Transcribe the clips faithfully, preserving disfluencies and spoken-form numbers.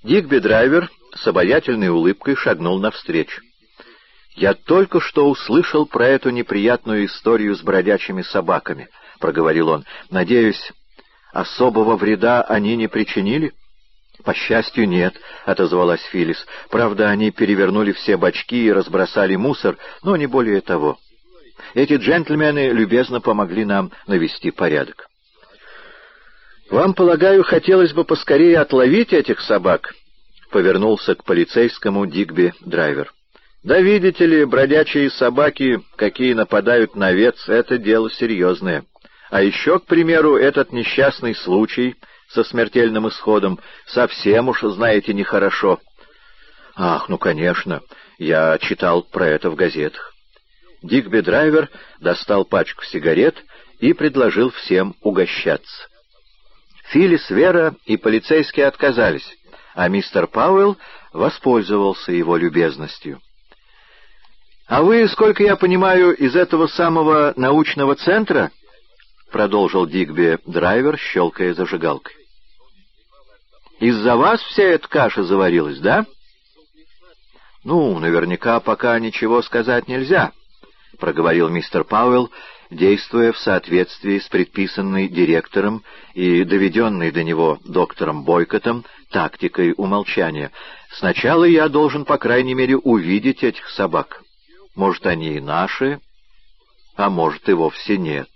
Дигби Драйвер с обаятельной улыбкой шагнул навстречу. «Я только что услышал про эту неприятную историю с бродячими собаками», — проговорил он. «Надеюсь, особого вреда они не причинили?» «По счастью, нет», — отозвалась Филлис. «Правда, они перевернули все бачки и разбросали мусор, но не более того. Эти джентльмены любезно помогли нам навести порядок». «Вам, полагаю, хотелось бы поскорее отловить этих собак?» — повернулся к полицейскому Дигби Драйвер. «Да видите ли, бродячие собаки, какие нападают на овец, это дело серьезное. А еще, к примеру, этот несчастный случай со смертельным исходом совсем уж, знаете, нехорошо». «Ах, ну, конечно, я читал про это в газетах». Дигби Драйвер достал пачку сигарет и предложил всем угощаться. Филлис, Вера и полицейские отказались, а мистер Пауэлл воспользовался его любезностью. «А вы, сколько я понимаю, из этого самого научного центра?» — продолжил Дигби Драйвер, щелкая зажигалкой. «Из-за вас вся эта каша заварилась, да?» «Ну, наверняка пока ничего сказать нельзя», — проговорил мистер Пауэлл, действуя в соответствии с предписанной директором и доведенной до него доктором Бойкотом тактикой умолчания. «Сначала я должен, по крайней мере, увидеть этих собак. Может, они и наши, а может, и вовсе нет».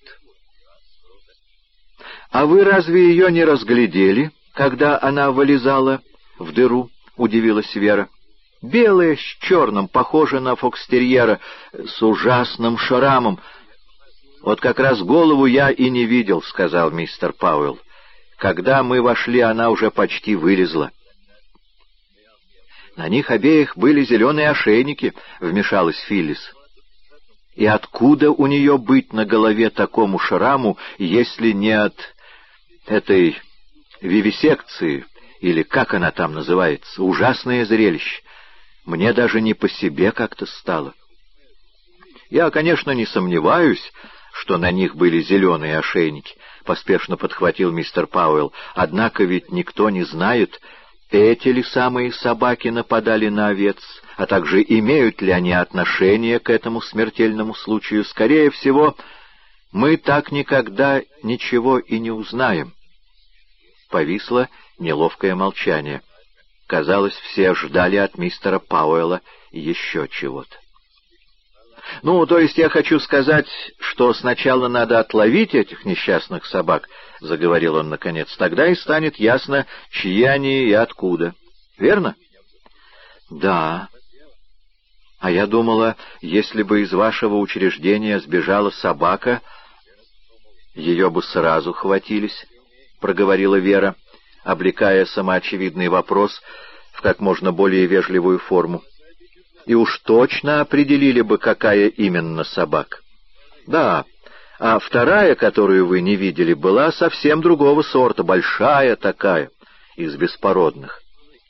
«А вы разве ее не разглядели, когда она вылезала в дыру?» — удивилась Вера. «Белая с черным, похожа на фокстерьера, с ужасным шрамом». «Вот как раз голову я и не видел», — сказал мистер Пауэлл. «Когда мы вошли, она уже почти вылезла». «На них обеих были зеленые ошейники», — вмешалась Филлис. «И откуда у нее быть на голове такому шраму, если не от этой вивисекции, или как она там называется? Ужасное зрелище. Мне даже не по себе как-то стало». «Я, конечно, не сомневаюсь, что на них были зеленые ошейники», — поспешно подхватил мистер Пауэлл. «Однако ведь никто не знает, эти ли самые собаки нападали на овец, а также имеют ли они отношение к этому смертельному случаю. Скорее всего, мы так никогда ничего и не узнаем». Повисло неловкое молчание. Казалось, все ждали от мистера Пауэлла еще чего-то. «Ну, то есть я хочу сказать, что сначала надо отловить этих несчастных собак», — заговорил он наконец. «Тогда и станет ясно, чьи они и откуда. Верно?» «Да. А я думала, если бы из вашего учреждения сбежала собака, ее бы сразу хватились», — проговорила Вера, облекая самоочевидный вопрос в как можно более вежливую форму. «И уж точно определили бы, какая именно собака». «Да, а вторая, которую вы не видели, была совсем другого сорта, большая такая, из беспородных».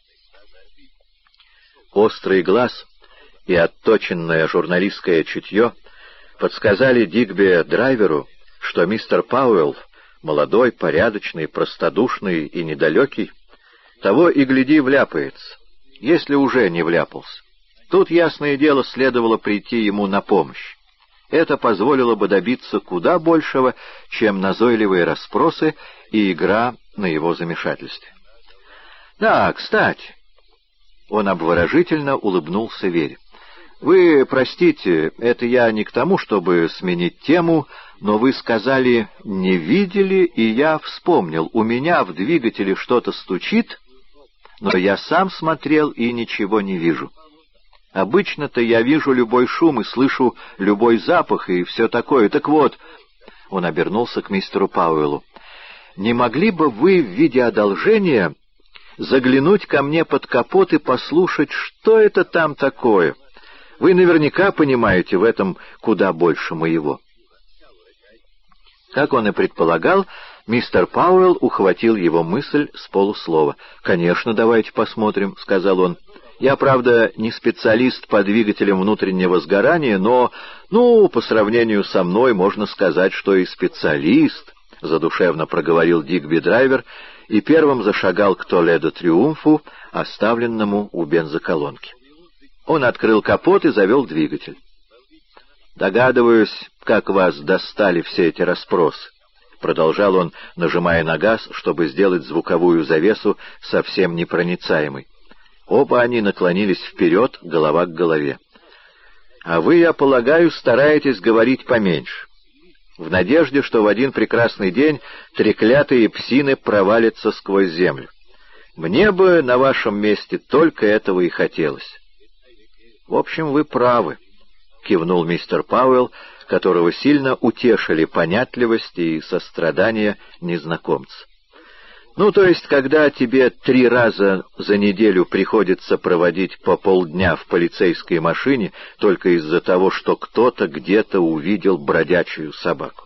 Острый глаз и отточенное журналистское чутье подсказали Дигби Драйверу, что мистер Пауэлл, молодой, порядочный, простодушный и недалекий, того и гляди вляпается, если уже не вляпался. Тут, ясное дело, следовало прийти ему на помощь. Это позволило бы добиться куда большего, чем назойливые расспросы и игра на его замешательстве. «Да, кстати», — он обворожительно улыбнулся Вере, — «вы простите, это я не к тому, чтобы сменить тему, но вы сказали, не видели, и я вспомнил, у меня в двигателе что-то стучит, но я сам смотрел и ничего не вижу. Обычно-то я вижу любой шум и слышу любой запах и все такое. Так вот...» Он обернулся к мистеру Пауэллу. «Не могли бы вы в виде одолжения заглянуть ко мне под капот и послушать, что это там такое? Вы наверняка понимаете в этом куда больше моего». Как он и предполагал, мистер Пауэлл ухватил его мысль с полуслова. «Конечно, давайте посмотрим», — сказал он. «Я, правда, не специалист по двигателям внутреннего сгорания, но, ну, по сравнению со мной, можно сказать, что и специалист», — задушевно проговорил Дигби Драйвер и первым зашагал к Толедо-Триумфу, оставленному у бензоколонки. Он открыл капот и завел двигатель. «Догадываюсь, как вас достали все эти расспросы», — продолжал он, нажимая на газ, чтобы сделать звуковую завесу совсем непроницаемой. Оба они наклонились вперед, голова к голове. «А вы, я полагаю, стараетесь говорить поменьше, в надежде, что в один прекрасный день треклятые псины провалятся сквозь землю. Мне бы на вашем месте только этого и хотелось». «В общем, вы правы», — кивнул мистер Пауэлл, которого сильно утешили понятливость и сострадание незнакомца. «Ну, то есть, когда тебе три раза за неделю приходится проводить по полдня в полицейской машине только из-за того, что кто-то где-то увидел бродячую собаку».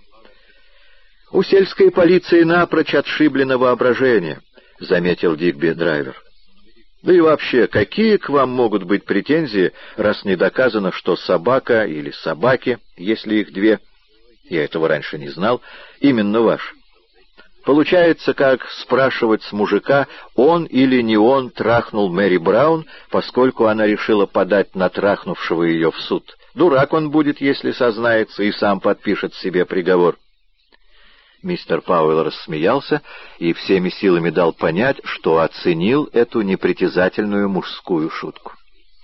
«У сельской полиции напрочь отшиблено воображение», — заметил Дигби Драйвер. «Да и вообще, какие к вам могут быть претензии, раз не доказано, что собака или собаки, если их две, я этого раньше не знал, именно ваши? Получается, как спрашивать с мужика, он или не он трахнул Мэри Браун, поскольку она решила подать на трахнувшего ее в суд. Дурак он будет, если сознается и сам подпишет себе приговор». Мистер Пауэлл рассмеялся и всеми силами дал понять, что оценил эту непритязательную мужскую шутку.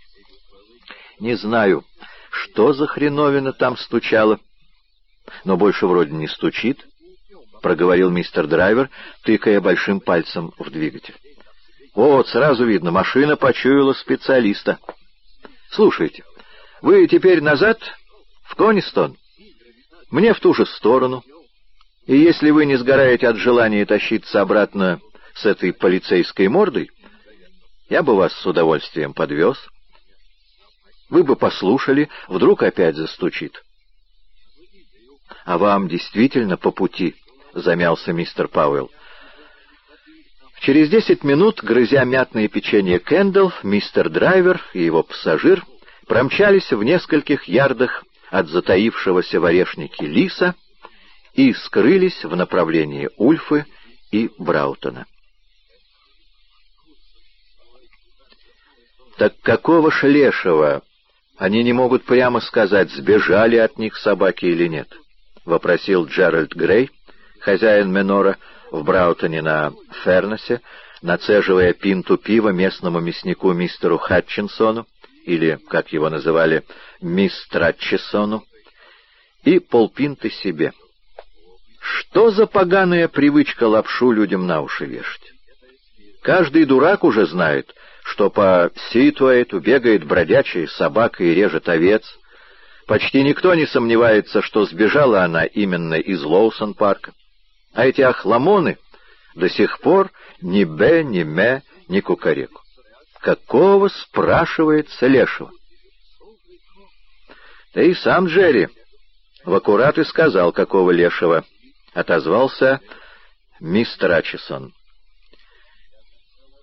«Не знаю, что за хреновина там стучала, но больше вроде не стучит», — проговорил мистер Драйвер, тыкая большим пальцем в двигатель. «Вот, сразу видно, машина почуяла специалиста. Слушайте, вы теперь назад, в Конистон? Мне в ту же сторону. И если вы не сгораете от желания тащиться обратно с этой полицейской мордой, я бы вас с удовольствием подвез. Вы бы послушали, вдруг опять застучит». «А вам действительно по пути?» — замялся мистер Пауэлл. Через десять минут, грызя мятное печенье Кэндалл, мистер Драйвер и его пассажир промчались в нескольких ярдах от затаившегося в орешнике лиса и скрылись в направлении Ульфы и Браутона. «Так какого ж лешего они не могут прямо сказать, сбежали от них собаки или нет?» — вопросил Джеральд Грей, хозяин Менора, в Браутоне на Фернесе, нацеживая пинту пива местному мяснику мистеру Хатчинсону, или, как его называли, мистрачесону, и полпинты себе. Что за поганая привычка лапшу людям на уши вешать? Каждый дурак уже знает, что по Ситуэйту бегает бродячая собака и режет овец. Почти никто не сомневается, что сбежала она именно из Лоусон-парка. А эти охламоны до сих пор ни бе, ни ме, ни кукареку. Какого, спрашивается, лешего? Да и сам Джерри в аккурат и сказал, какого лешего, — отозвался мистер Ачесон.